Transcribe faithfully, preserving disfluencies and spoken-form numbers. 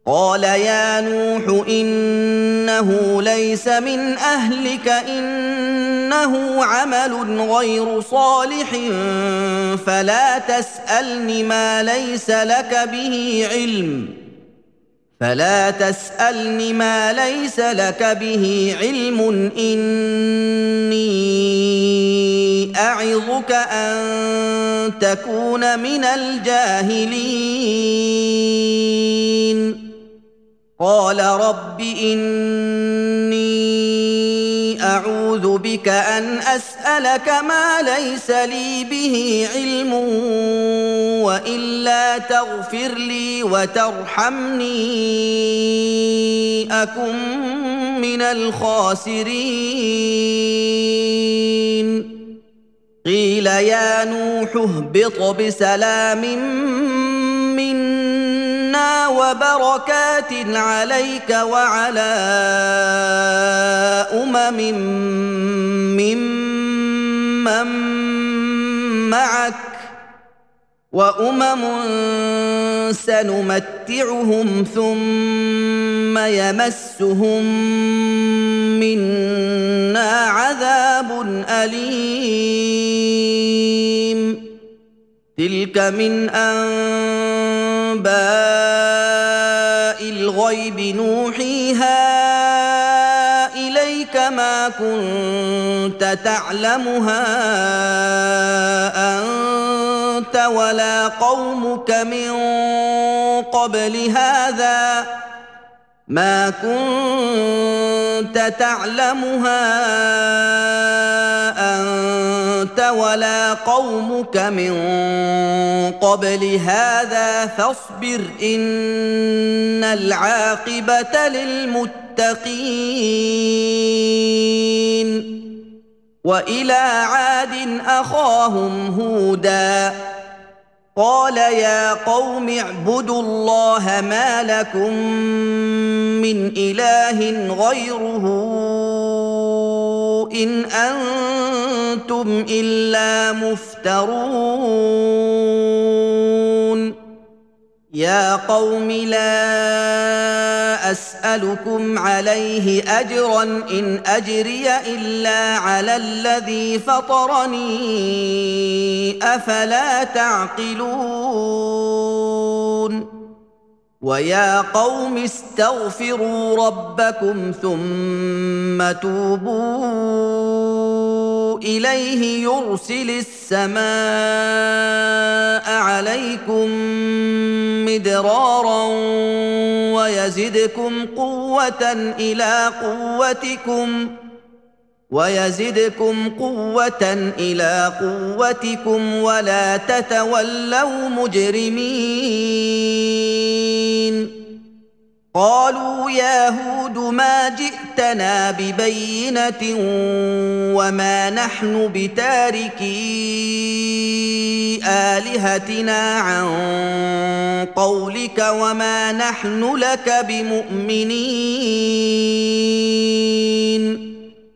قال يا نوح إنه ليس من أهلك إنه عمل غير صالح فلا تسألني ما ليس لك به علم فلا تسألني ما ليس لك به علم إني أعظك أن تكون من الجاهلين قال رب إني أعوذ بك أن أسألك ما ليس لي به علم وإلا تغفر لي وترحمني أكن من الخاسرين قيل يا نوح اهبط بسلام منا وبركات عليك وعلى أمم ممن معك وأمم سنمتعهم ثم يمسهم منا عذاب أليم تلك من أنباء الغيب نوحيها إليك ما كنت تعلمها أنت ولا قومك من قبل هذا ما كنت تعلمها أنت ولا قومك من قبل هذا فاصبر إن العاقبة للمتقين وإلى عاد أخاهم هودا قال يا قوم اعبدوا الله ما لكم من إله غيره إن أنتم إلا مفترون يا قوم لا أسألكم عليه أجرا إن أجري إلا على الذي فطرني أفلا تعقلون ويا قوم استغفروا ربكم ثم توبوا إليه يرسل السماء عليكم مدرارا ويزدكم قوة إلى قوتكم ويزدكم قوة إلى قوتكم ولا تتولوا مجرمين قالوا يا هود ما جئتنا ببينة وما نحن بتاركي آلهتنا عن قولك وما نحن لك بمؤمنين